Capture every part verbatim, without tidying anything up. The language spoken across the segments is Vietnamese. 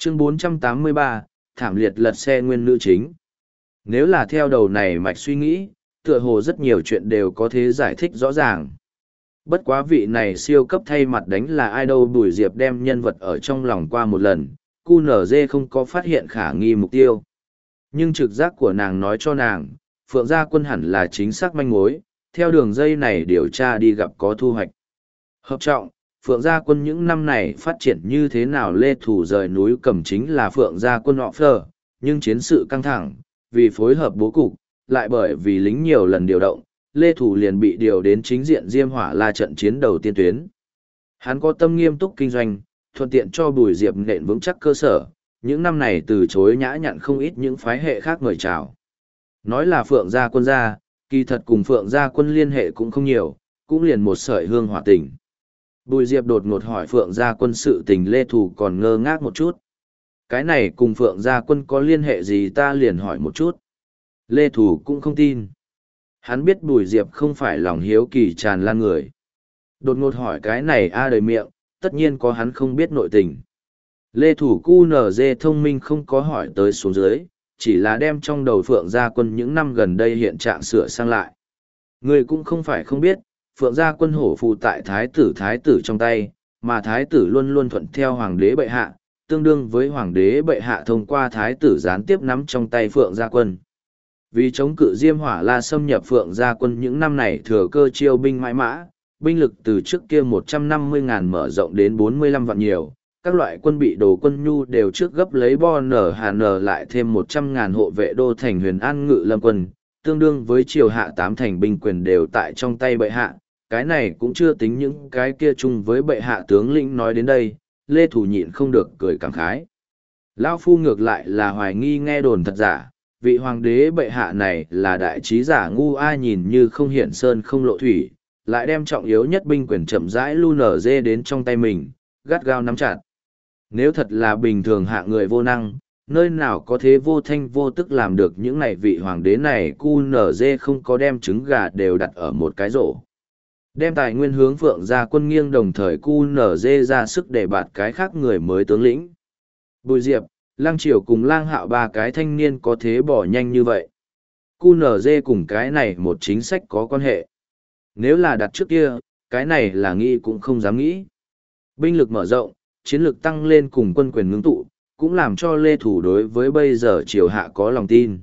Chương bốn trăm tám mươi ba, thảm liệt lật xe nguyên nữ chính. Nếu là theo đầu này mạch suy nghĩ, tựa hồ rất nhiều chuyện đều có thể giải thích rõ ràng. Bất quá vị này siêu cấp thay mặt đánh là ai đâu, Bùi Diệp đem nhân vật ở trong lòng qua một lần, cu nở dê không có phát hiện khả nghi mục tiêu. Nhưng trực giác của nàng nói cho nàng, Phượng Gia Quân hẳn là chính xác manh mối, theo đường dây này điều tra đi gặp có thu hoạch. Hợp trọng, Phượng Gia Quân những năm này phát triển như thế nào, Lê Thủ rời núi cầm chính là Phượng Gia Quân họ phờ, nhưng chiến sự căng thẳng, vì phối hợp bố cục, lại bởi vì lính nhiều lần điều động, Lê Thủ liền bị điều đến chính diện Diêm Hỏa La trận chiến đầu tiên tuyến. Hắn có tâm nghiêm túc kinh doanh, thuận tiện cho Bùi Diệp nện vững chắc cơ sở, những năm này từ chối nhã nhặn không ít những phái hệ khác mời chào. Nói là Phượng Gia Quân gia, kỳ thật cùng Phượng Gia Quân liên hệ cũng không nhiều, cũng liền một sợi hương hỏa tình. Bùi Diệp đột ngột hỏi Phượng Gia Quân sự tình, Lê Thủ còn ngơ ngác một chút. Cái này cùng Phượng Gia Quân có liên hệ gì, ta liền hỏi một chút. Lê Thủ cũng không tin. Hắn biết Bùi Diệp không phải lòng hiếu kỳ tràn lan người. Đột ngột hỏi cái này a đời miệng, tất nhiên có hắn không biết nội tình. Lê Thủ cu nở dê thông minh không có hỏi tới xuống dưới, chỉ là đem trong đầu Phượng Gia Quân những năm gần đây hiện trạng sửa sang lại. Người cũng không phải không biết, Phượng Gia Quân hổ phù tại thái tử thái tử trong tay, mà thái tử luôn luôn thuận theo hoàng đế bệ hạ, tương đương với hoàng đế bệ hạ thông qua thái tử gián tiếp nắm trong tay Phượng Gia Quân. Vì chống cự Diêm Hỏa La xâm nhập Phượng Gia Quân những năm này thừa cơ chiêu binh mãi mã, binh lực từ trước kia một trăm năm mươi ngàn mở rộng đến bốn mươi lăm vạn nhiều, các loại quân bị đồ quân nhu đều trước gấp lấy bo nở hà nở lại thêm một trăm ngàn hộ vệ đô thành Huyền An Ngự Lâm Quân, tương đương với triều hạ tám thành binh quyền đều tại trong tay bệ hạ. Cái này cũng chưa tính những cái kia chung với bệ hạ tướng lĩnh. Nói đến đây, Lê Thủ nhịn không được cười cảm khái. Lão phu ngược lại là hoài nghi nghe đồn thật giả, vị hoàng đế bệ hạ này là đại trí giả ngu, ai nhìn như không hiển sơn không lộ thủy, lại đem trọng yếu nhất binh quyền chậm rãi lu nở dê đến trong tay mình, gắt gao nắm chặt. Nếu thật là bình thường hạ người vô năng, nơi nào có thế vô thanh vô tức làm được những này, vị hoàng đế này cu nở dê không có đem trứng gà đều đặt ở một cái rổ. Đem tài nguyên hướng Phượng Gia Quân nghiêng, đồng thời cu nở dê ra sức để bạt cái khác người mới tướng lĩnh. Bùi Diệp, Lang Triều cùng Lang Hạo ba cái thanh niên có thế bỏ nhanh như vậy. Cu nở dê cùng cái này một chính sách có quan hệ. Nếu là đặt trước kia, cái này là nghĩ cũng không dám nghĩ. Binh lực mở rộng, chiến lực tăng lên cùng quân quyền ngưng tụ, cũng làm cho Lê Thủ đối với bây giờ triều hạ có lòng tin.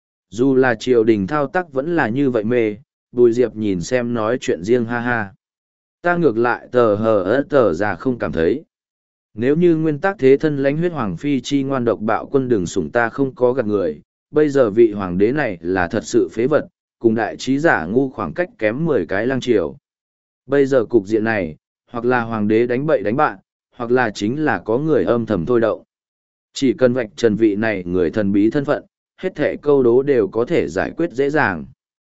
Dù là triều đình thao tác vẫn là như vậy mê, Bùi Diệp nhìn xem nói chuyện riêng ha ha. Ta ngược lại tờ hờ ớt tờ ra không cảm thấy. Nếu như nguyên tắc thế thân lãnh huyết hoàng phi chi ngoan độc bạo quân đường sủng ta không có gạt người, bây giờ vị hoàng đế này là thật sự phế vật, cùng đại trí giả ngu khoảng cách kém mười cái lang triều. Bây giờ cục diện này, hoặc là hoàng đế đánh bậy đánh bạn, hoặc là chính là có người âm thầm thôi động. Chỉ cần vạch trần vị này người thần bí thân phận, hết thảy câu đố đều có thể giải quyết dễ dàng.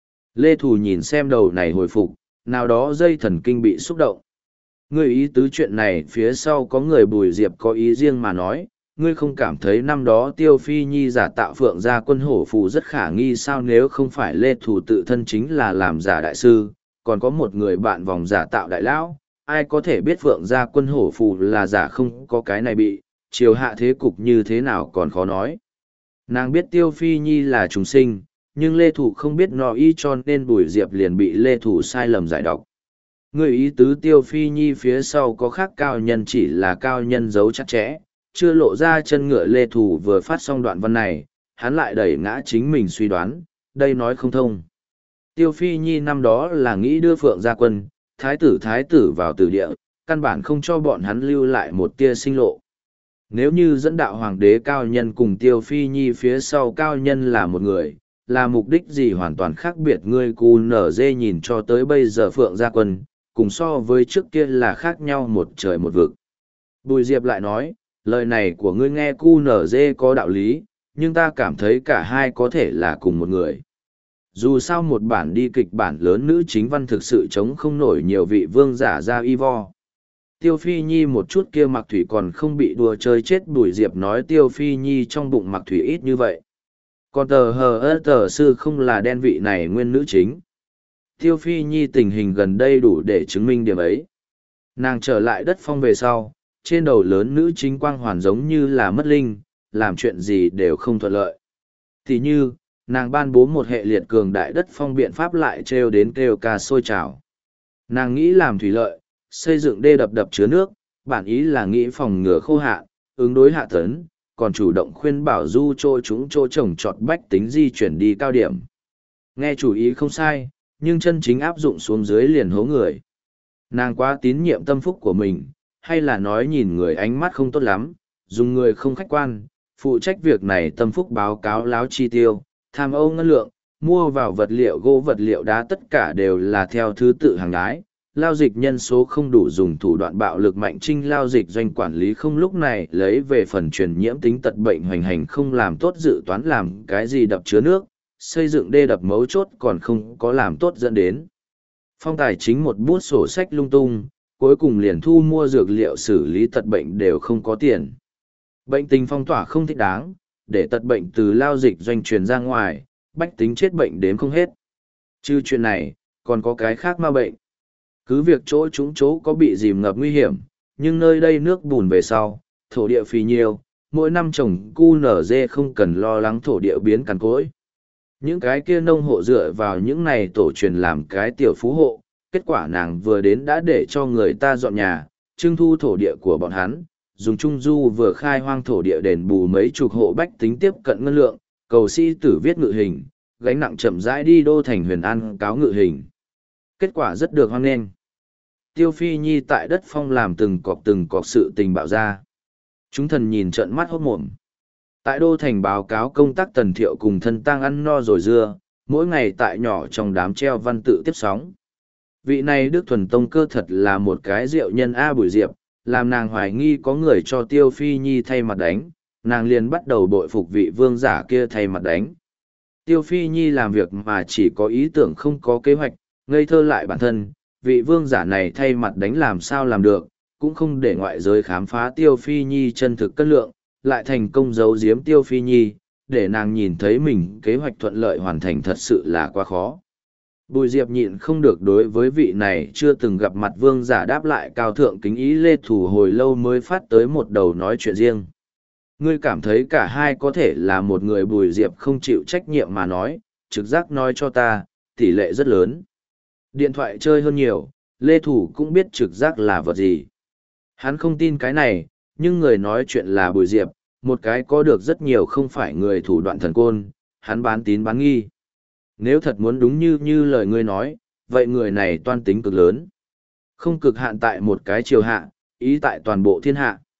Lê Thủ nhìn xem đầu này hồi phục, nào đó dây thần kinh bị xúc động. Ngươi ý tứ chuyện này phía sau có người, Bùi Diệp có ý riêng mà nói, ngươi không cảm thấy năm đó Tiêu Phi Nhi giả tạo Phượng Gia Quân hổ phù rất khả nghi sao? Nếu không phải Lê Thủ tự thân chính là làm giả đại sư, còn có một người bạn vòng giả tạo đại lão, ai có thể biết Phượng Gia Quân hổ phù là giả? Không có cái này bị, triều hạ thế cục như thế nào còn khó nói. Nàng biết Tiêu Phi Nhi là trùng sinh, nhưng Lê Thủ không biết nó y, cho nên Bùi Diệp liền bị Lê Thủ sai lầm giải độc. Người ý tứ Tiêu Phi Nhi phía sau có khác cao nhân, chỉ là cao nhân giấu chắc chẽ, chưa lộ ra chân ngựa. Lê Thủ vừa phát xong đoạn văn này, hắn lại đẩy ngã chính mình suy đoán, đây nói không thông. Tiêu Phi Nhi năm đó là nghĩ đưa Phượng Gia Quân, thái tử thái tử vào tử địa, căn bản không cho bọn hắn lưu lại một tia sinh lộ. Nếu như dẫn đạo hoàng đế cao nhân cùng Tiêu Phi Nhi phía sau cao nhân là một người, là mục đích gì hoàn toàn khác biệt. Ngươi cu nở dê nhìn cho tới bây giờ Phượng Gia Quân, cùng so với trước kia là khác nhau một trời một vực. Bùi Diệp lại nói, lời này của ngươi nghe cu nở dê có đạo lý, nhưng ta cảm thấy cả hai có thể là cùng một người. Dù sao một bản đi kịch bản lớn nữ chính văn thực sự chống không nổi nhiều vị vương giả ra y vo. Tiêu Phi Nhi một chút kia Mặc Thủy còn không bị đùa chơi chết. Bùi Diệp nói Tiêu Phi Nhi trong bụng Mặc Thủy ít như vậy. Còn tờ hờ ơ tờ sư không là đen vị này nguyên nữ chính. Tiêu Phi Nhi tình hình gần đây đủ để chứng minh điểm ấy. Nàng trở lại đất phong về sau, trên đầu lớn nữ chính quang hoàn giống như là mất linh, làm chuyện gì đều không thuận lợi. Thì như, nàng ban bố một hệ liệt cường đại đất phong biện pháp lại trêu đến kêu ca sôi trào. Nàng nghĩ làm thủy lợi, xây dựng đê đập đập chứa nước, bản ý là nghĩ phòng ngừa khô hạn, ứng đối hạ tấn, còn chủ động khuyên bảo du trô chúng chỗ trồng trọt bách tính di chuyển đi cao điểm. Nghe chủ ý không sai, nhưng chân chính áp dụng xuống dưới liền hố người. Nàng quá tín nhiệm tâm phúc của mình, hay là nói nhìn người ánh mắt không tốt lắm, dùng người không khách quan, phụ trách việc này tâm phúc báo cáo láo chi tiêu, tham ô ngân lượng, mua vào vật liệu gỗ vật liệu đá tất cả đều là theo thứ tự hàng ái. Lao dịch nhân số không đủ dùng thủ đoạn bạo lực mạnh trinh lao dịch doanh quản lý không lúc này lấy về phần truyền nhiễm tính tật bệnh hoành hành không làm tốt dự toán làm cái gì đập chứa nước, xây dựng đê đập mấu chốt còn không có làm tốt dẫn đến. Phong tài chính một bút sổ sách lung tung, cuối cùng liền thu mua dược liệu xử lý tật bệnh đều không có tiền. Bệnh tình phong tỏa không thích đáng, để tật bệnh từ lao dịch doanh truyền ra ngoài, bách tính chết bệnh đếm không hết. Chứ chuyện này, còn có cái khác ma bệnh. Cứ việc chỗ chúng chỗ có bị dìm ngập nguy hiểm, nhưng nơi đây nước bùn về sau, thổ địa phì nhiều, mỗi năm trồng cu nở dê không cần lo lắng thổ địa biến cằn cỗi. Những cái kia nông hộ dựa vào những này tổ truyền làm cái tiểu phú hộ, kết quả nàng vừa đến đã để cho người ta dọn nhà, trưng thu thổ địa của bọn hắn, dùng trung du vừa khai hoang thổ địa đền bù mấy chục hộ bách tính tiếp cận ngân lượng, cầu sĩ tử viết ngự hình, gánh nặng chậm rãi đi đô thành huyền an cáo ngự hình. Kết quả rất được hoan nghênh. Tiêu Phi Nhi tại đất phong làm từng cọc từng cọc sự tình bạo ra. Chúng thần nhìn trợn mắt hốt mồm. Tại đô thành báo cáo công tác Tần Thiệu cùng thân tang ăn no rồi dưa, mỗi ngày tại nhỏ trong đám treo văn tự tiếp sóng. Vị này Đức Thuần Tông cơ thật là một cái diệu nhân A Bùi Diệp, làm nàng hoài nghi có người cho Tiêu Phi Nhi thay mặt đánh, nàng liền bắt đầu bội phục vị vương giả kia thay mặt đánh. Tiêu Phi Nhi làm việc mà chỉ có ý tưởng không có kế hoạch, ngây thơ lại bản thân, vị vương giả này thay mặt đánh làm sao làm được, cũng không để ngoại giới khám phá Tiêu Phi Nhi chân thực cân lượng, lại thành công giấu giếm Tiêu Phi Nhi, để nàng nhìn thấy mình kế hoạch thuận lợi hoàn thành thật sự là quá khó. Bùi Diệp nhịn không được đối với vị này chưa từng gặp mặt vương giả đáp lại cao thượng kính ý lê thủ hồi lâu mới phát tới một đầu nói chuyện riêng. Ngươi cảm thấy cả hai có thể là một người Bùi Diệp không chịu trách nhiệm mà nói, trực giác nói cho ta, tỷ lệ rất lớn. Điện thoại chơi hơn nhiều, lê thủ cũng biết trực giác là vật gì. Hắn không tin cái này, nhưng người nói chuyện là Bùi Diệp, một cái có được rất nhiều không phải người thủ đoạn thần côn, hắn bán tín bán nghi. Nếu thật muốn đúng như như lời ngươi nói, vậy người này toan tính cực lớn. Không cực hạn tại một cái chiều hạ, ý tại toàn bộ thiên hạ.